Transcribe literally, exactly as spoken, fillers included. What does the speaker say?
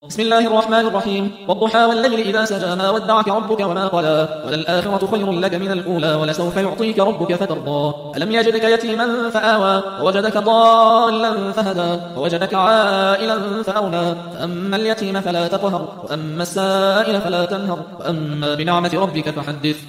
بسم الله الرحمن الرحيم. والضحى والليل إذا سجى ما ودعك ربك وما قلى وللآخرة خير لك من الأولى ولسوف يعطيك ربك فترضى ألم يجدك يتيما فآوى ووجدك ضالا فهدى ووجدك عائلا فأغنى فأما اليتيم فلا تقهر وأما السائل فلا تنهر وأما بنعمة ربك فحدث.